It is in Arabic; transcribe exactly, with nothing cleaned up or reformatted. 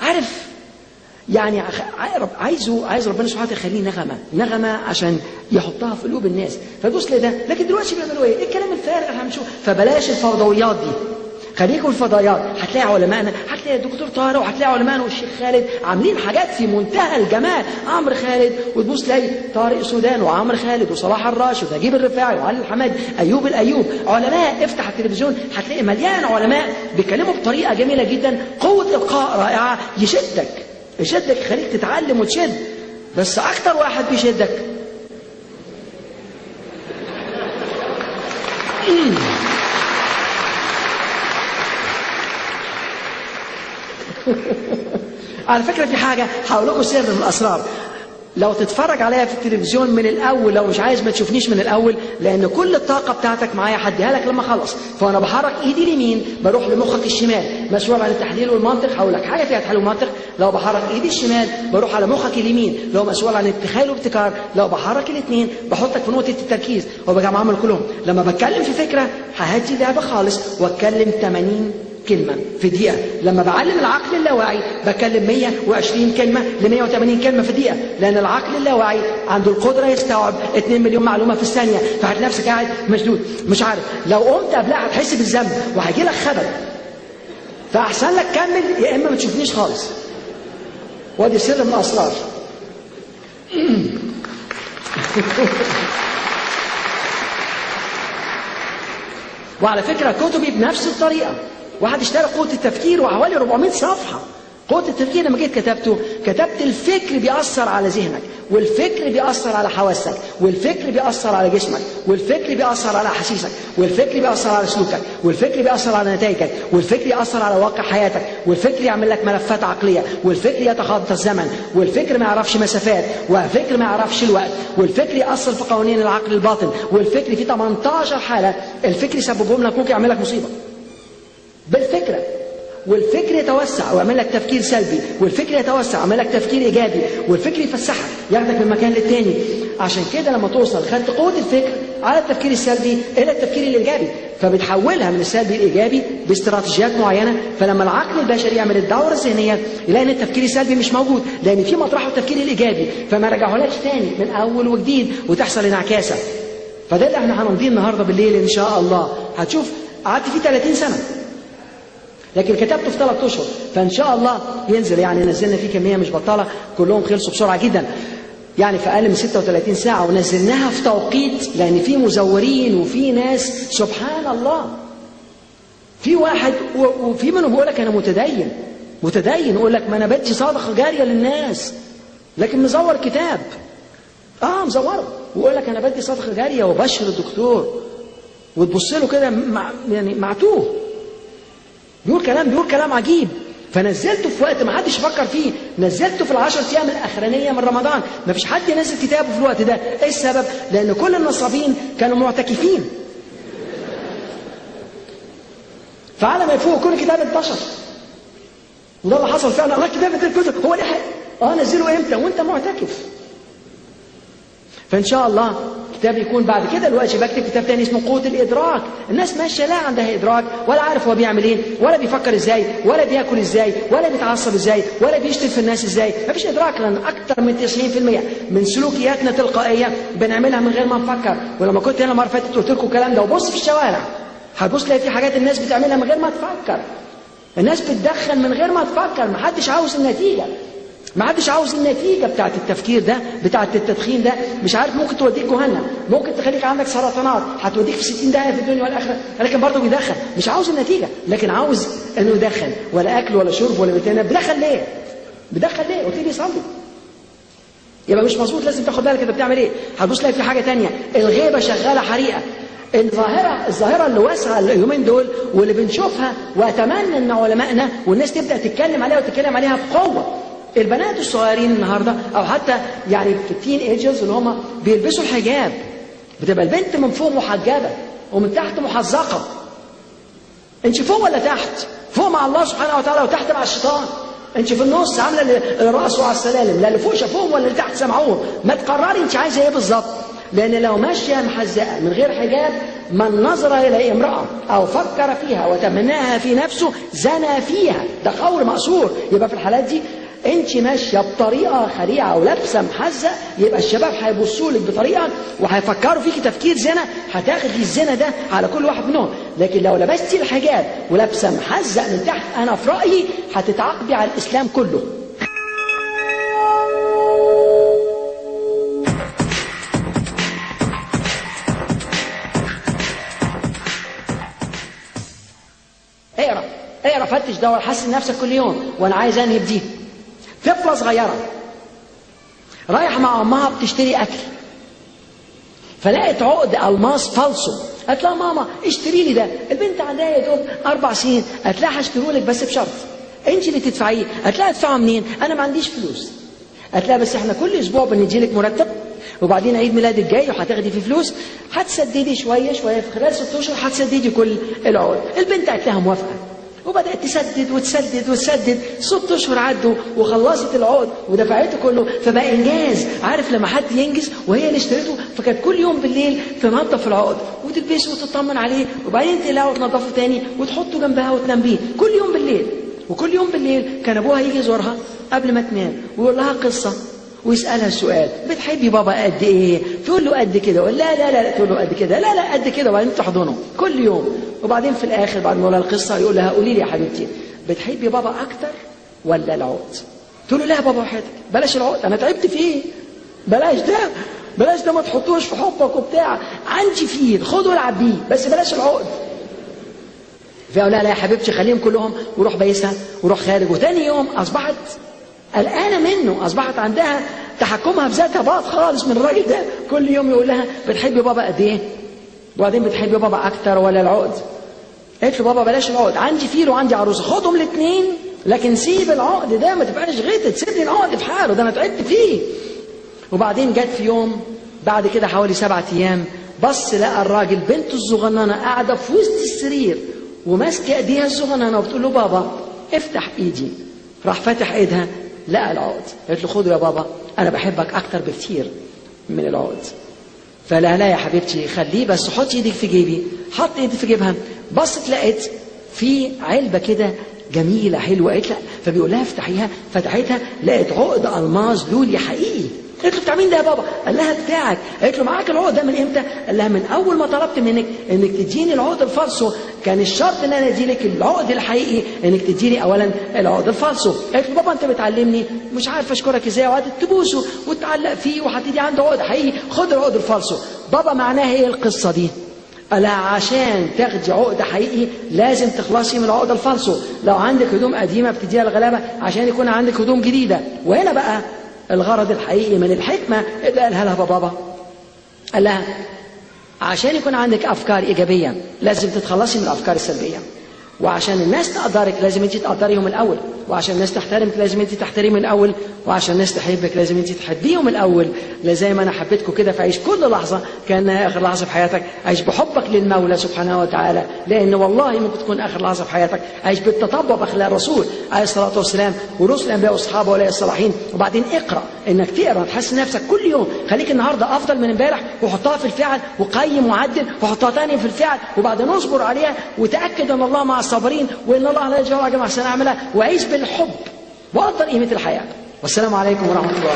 عارف يعني عايزه عايز ربنا سبحانه وتعالى يخليه نغمه نغمه عشان يحطها في قلوب الناس، فدوس لده. لكن دلوقتي بيعملوا ايه؟ ايه الكلام الفارغ اللي هنشوفه؟ فبلاش الفوضويات دي، خليكم الفضائيات. هتلاقي علمائنا، هتلاقي الدكتور طارق، وهتلاقي علمائنا والشيخ خالد عاملين حاجات في منتهى الجمال. عمرو خالد، وتبص تلاقي طارق سودان وعمرو خالد وصلاح الراشد ونجيب الرفاعي وعلي الحماد، ايوب الايوب، علماء. افتح التلفزيون هتلاقي مليان علماء بيتكلموا بطريقه جميله جدا، قوه القاء رائعه، يشدك يشدك يخليك تتعلم وتشد. بس اكتر واحد بيشدك على فكرة في حاجة هقول لكم سر من الأسرار. لو تتفرج عليها في التلفزيون من الأول، لو مش عايز ما تشوفنيش من الأول، لأن كل الطاقة بتاعتك معايا هديها لك لما أخلص. فأنا بحرك إيدي اليمين بروح لمخك الشمال، مسؤول عن التحليل والمنطق. هقول لك حاجة فيها تحليل ومنطق. لو بحرك إيدي الشمال بروح على مخك اليمين، لو مسؤول عن التخيل والابتكار. لو بحرك الاثنين بحطك في نقطة التركيز وبجمعهم كلهم. لما بتكلم في فكرة ههدي لعبة خالص واتكلم ثمانين كلمة في دقيقة. لما بعلم العقل اللاواعي بكلم مية وعشرين كلمة ل مية وثمانين كلمة في دقيقة، لأن العقل اللاواعي عنده القدرة يستوعب اتنين مليون معلومة في الثانية. فهتلاقي نفسك قاعد مشدود مش عارف. لو قمت قبلها هتحس بالذنب وهيجي لك خبل. فأحسن لك كمل، يا إما ما تشوفنيش خالص. وادي سر من الأسرار. وعلى فكرة كتبي بنفس الطريقة. واحد اشترى قوة التفكير وحوالي أربعمائة صفحة. قوة التفكير لما جيت كتبته، كتبت الفكر بيأثر على ذهنك، والفكر بيأثر على حواسك، والفكر بيأثر على جسمك، والفكر بيأثر على أحاسيسك، والفكر بيأثر على سلوكك، والفكر بيأثر على نتائجك، والفكر يأثر على واقع حياتك، والفكر يعمل لك ملفات عقلية، والفكر يتخطى الزمن، والفكر ما يعرفش مسافات، والفكر ما يعرفش الوقت، والفكر يأثر في قوانين العقل الباطن، والفكر في ثمانية عشر حالة الفكر يسببهم لك ممكن يعمل لك مصيبة بالفكرة. والفكر يتوسع ويعمل لك تفكير سلبي، والفكر يتوسع ويعمل لك تفكير ايجابي، والفكر يفسحك ياخدك من مكان للتاني. عشان كده لما توصل خدت قوة الفكر على التفكير السلبي الى التفكير الايجابي، فبتحولها من السلبي الايجابي باستراتيجيات معينه. فلما العقل البشري يعمل الدوره الذهنيه يلاقي ان التفكير السلبي مش موجود، لان في مطرحه التفكير الايجابي، فما رجعهولكش تاني من اول وجديد وتحصل انعكاسه. فده اللي احنا هنمضيه النهارده بالليل ان شاء الله. هتشوف قعدت فيه ثلاثين سنة لكن كتبته في ثلاث اشهر، فان شاء الله ينزل. يعني نزلنا فيه كميه مش بطاله، كلهم خلصوا بسرعه جدا، يعني في اقل من ستة وثلاثين ساعة، ونزلناها في توقيت، لان في مزورين وفي ناس سبحان الله. في واحد وفي منهم بيقول لك انا متدين متدين يقول لك ما انا بدي صدقه جاريه للناس، لكن مزور كتاب اه مزوره ويقول لك انا بدي صدقه جاريه وبشر الدكتور، وتبص له كده مع يعني معتوه، بيقول كلام بيقول كلام عجيب. فنزلته في وقت ما حدش فكر فيه، نزلته في العشر ايام الاخرانيه من رمضان. ما فيش حد ينزل كتابه في الوقت ده. ايه السبب؟ لان كل النصابين كانوا معتكفين، فعلى ما يفوق كل كتاب انتشر. وده اللي حصل فعلا. الله كتابة الكتب هو لحق اه نزله امتى وانت معتكف. فان شاء الله كتاب يكون بعد كده. دلوقتي بكتب كتاب تاني اسمه قوة الإدراك. الناس ماشية لا عندها إدراك، ولا عارف هو بيعمل ايه، ولا بيفكر ازاي، ولا بياكل ازاي، ولا بيتعصب ازاي، ولا بيشتم في الناس ازاي. مفيش إدراك، لأن أكتر من تسعين بالمئة من سلوكياتنا تلقائية بنعملها من غير ما نفكر. ولما كنت هنا المرة فاتت قلت لكم الكلام ده، وبص في الشوارع هتبص تلاقي في حاجات الناس بتعملها من غير ما تفكر. الناس بتدخن من غير ما تفكر، محدش عاوز النتيجة. ما حدش عاوز النتيجة بتاعت التفكير ده، بتاعت التدخين ده. مش عارف، ممكن توديك جهنم، ممكن تخليك عندك سرطانات، هتوديك في ستين داهية في الدنيا والآخرة، لكن برضه بيدخن. مش عاوز النتيجة، لكن عاوز انه يدخن. ولا اكل ولا شرب ولا بتاع. بدخن ليه؟ بدخن ليه؟ قلت لي صلي. يبقى مش مظبوط، لازم تاخد بالك انت بتعمل ايه. هتبص تلاقي في حاجة تانية، الغيبة شغالة حريقة. الظاهرة الظاهرة اللي واسعة اليومين دول واللي بنشوفها، واتمنى ان علمائنا والناس تبدأ تتكلم عليها وتتكلم عليها بقوة. البنات الصغيرين النهارده، او حتى يعني في التين ايجرز اللي هم بيلبسوا الحجاب، بتبقى البنت من فوق محجبه ومن تحت محزقه. انت فوق ولا تحت؟ فوق مع الله سبحانه وتعالى وتحت مع الشيطان. انت في النص عامله راسه على السلالم، لا اللي فوق شافوهم ولا اللي تحت سمعوهم. ما تقرري انت عايزه ايه بالظبط. لأن لو ماشية محزقة من غير حجاب، من نظر إلى امرأة أو فكر فيها وتمناها في نفسه زنى فيها، ده قول مأثور. يبقى في الحالات دي انت ماشيه بطريقه خليعه ولابسه محزق، يبقى الشباب هيبصوا لك بطريقه وهيفكروا فيكي تفكير زنا، هتاخدي الزنا ده على كل واحد منهم. لكن لو لبستي الحجاب ولابسه محزق من تحت، انا في رايي هتتعاقبي على الاسلام كله. اقرا اقرا فتش دور، حسن نفسك كل يوم. وانا عايز انهي بدي. طفلة صغيرة رايحة مع أمها بتشتري أكل، فلقت عقد ألماس فالصو. قالت لها ماما اشتري لي ده. البنت عندها يا دوب أربع سنين. قالت لها هشتريه لك بس بشرط أنت اللي تدفعيه. قالت لها أدفعه منين؟ أنا ما عنديش فلوس. قالت لها بس إحنا كل أسبوع بندي لك مرتب، وبعدين عيد ميلادك جاي وهتاخدي فيه فلوس، هتسددي شوية شوية، في خلال ست أشهر هتسددي كل العقد. البنت قالت لها موافقة، وبدأت تسدد وتسدد وتسدد. ست اشهر عدوا وخلصت العقد ودفعته كله، فبقى انجاز. عارف لما حد ينجز وهي اللي اشترته، فكانت كل يوم بالليل تنظف العقد وتلبسه وتطمن عليه، وبعدين تقلعه وتنظفه تاني وتحطه جنبها وتنام بيه كل يوم بالليل. وكل يوم بالليل كان ابوها يجي يزورها قبل ما تنام ويقول لها قصه ويسألها السؤال: بتحبي بابا قد ايه؟ تقول له قد كده. يقول لا لا لا تقول له قد كده، لا لا قد كده، وبعدين تحضنه كل يوم. وبعدين في الاخر بعد ما يقول لها القصه يقول لها: قولي لي يا حبيبتي، بتحبي بابا اكتر ولا العقد؟ تقول له: لا بابا وحياتك بلاش العقد، انا تعبت فيه، بلاش ده بلاش ده، ما تحطوش في حبك وبتاع، عندي فيه خده والعب بيه، بس بلاش العقد. فيقول لها: لا يا حبيبتي خليهم كلهم، وروح بايسها وروح خارج. وتاني يوم اصبحت قلقانه منه، اصبحت عندها تحكمها في ذاتها باظ خالص من الراجل ده. كل يوم يقول لها: بتحبي بابا قد ايه؟ وبعدين بتحبي بابا اكتر ولا العقد؟ قالت له: بابا بلاش العقد، عندي فيل وعندي عروسه، خدهم الاثنين، لكن سيب العقد ده، ما تبقاش غيتت، سيب لي العقد في حاله، ده انا تعبت فيه. وبعدين جت في يوم بعد كده حوالي سبعة ايام، بص لقى الراجل بنته الصغننه قاعده في وسط السرير وماسكه ايديها الصغننه وبتقول له: بابا افتح ايدي. راح فتح ايدها لقى العقد. قالت له: خده يا بابا، انا بحبك اكتر بكتير من العقد. فلا لا يا حبيبتي خليه، بس حطي ايدك في جيبي. حط ايدي في جيبها، بصت لقيت في علبه كده جميله حلوه. قالت لا، فبيقول لها افتحيها. فتحتها لقيت عقد الماس لولي حقيقي. قالت له: بتاع مين ده يا بابا؟ قال لها: بتاعك. قالت له: معاك العقد ده من امتى؟ قال لها: من اول ما طلبت منك انك تديني العقد الفالصو، كان الشرط ان انا ادي لك العقد الحقيقي، انك تديني اولا العقد الفالصو. قالت له: بابا انت بتعلمني، مش عارف اشكرك ازاي. وقعدت تبوسه وتعلق فيه وهتدي عنده عقد حقيقي، خد العقد الفالصو. بابا معناها ايه القصه دي؟ قال: عشان تاخدي عقد حقيقي لازم تخلصي من العقد الفالصو. لو عندك هدوم قديمه بتديها الغلابه عشان يكون عندك هدوم جديده. وهنا بقى الغرض الحقيقي من الحكمة اللي قالها لها بابا. قال لها: عشان يكون عندك أفكار إيجابية لازم تتخلصي من الأفكار السلبية، وعشان الناس تقدرك لازم انت تقدريهم الأول، وعشان الناس تحترمك لازم انت تحترمي الأول، وعشان الناس تحبك لازم انت تحبيهم الأول. زي ما أنا حبيتكم كده، فعيش كل لحظة كأنها آخر لحظة في حياتك. عيش بحبك للمولى سبحانه وتعالى، لأن والله ممكن تكون آخر لحظة في حياتك. عيش بالتطبع بأخلاق الرسول عليه الصلاة والسلام ورسل الأنبياء والصحابة وأولياء الصالحين. وبعدين اقرأ، إنك تقرأ تحسن نفسك كل يوم. خليك النهاردة أفضل من امبارح، وحطها في الفعل وقيم وعدل، وحطها تاني في الفعل، وبعدين اصبر عليها وتأكد أن الله مع الصابرين، وإن الله لا يجعل أجر أحسن عملا. وعيش بالحب وقدر قيمة الحياة. والسلام عليكم ورحمة الله.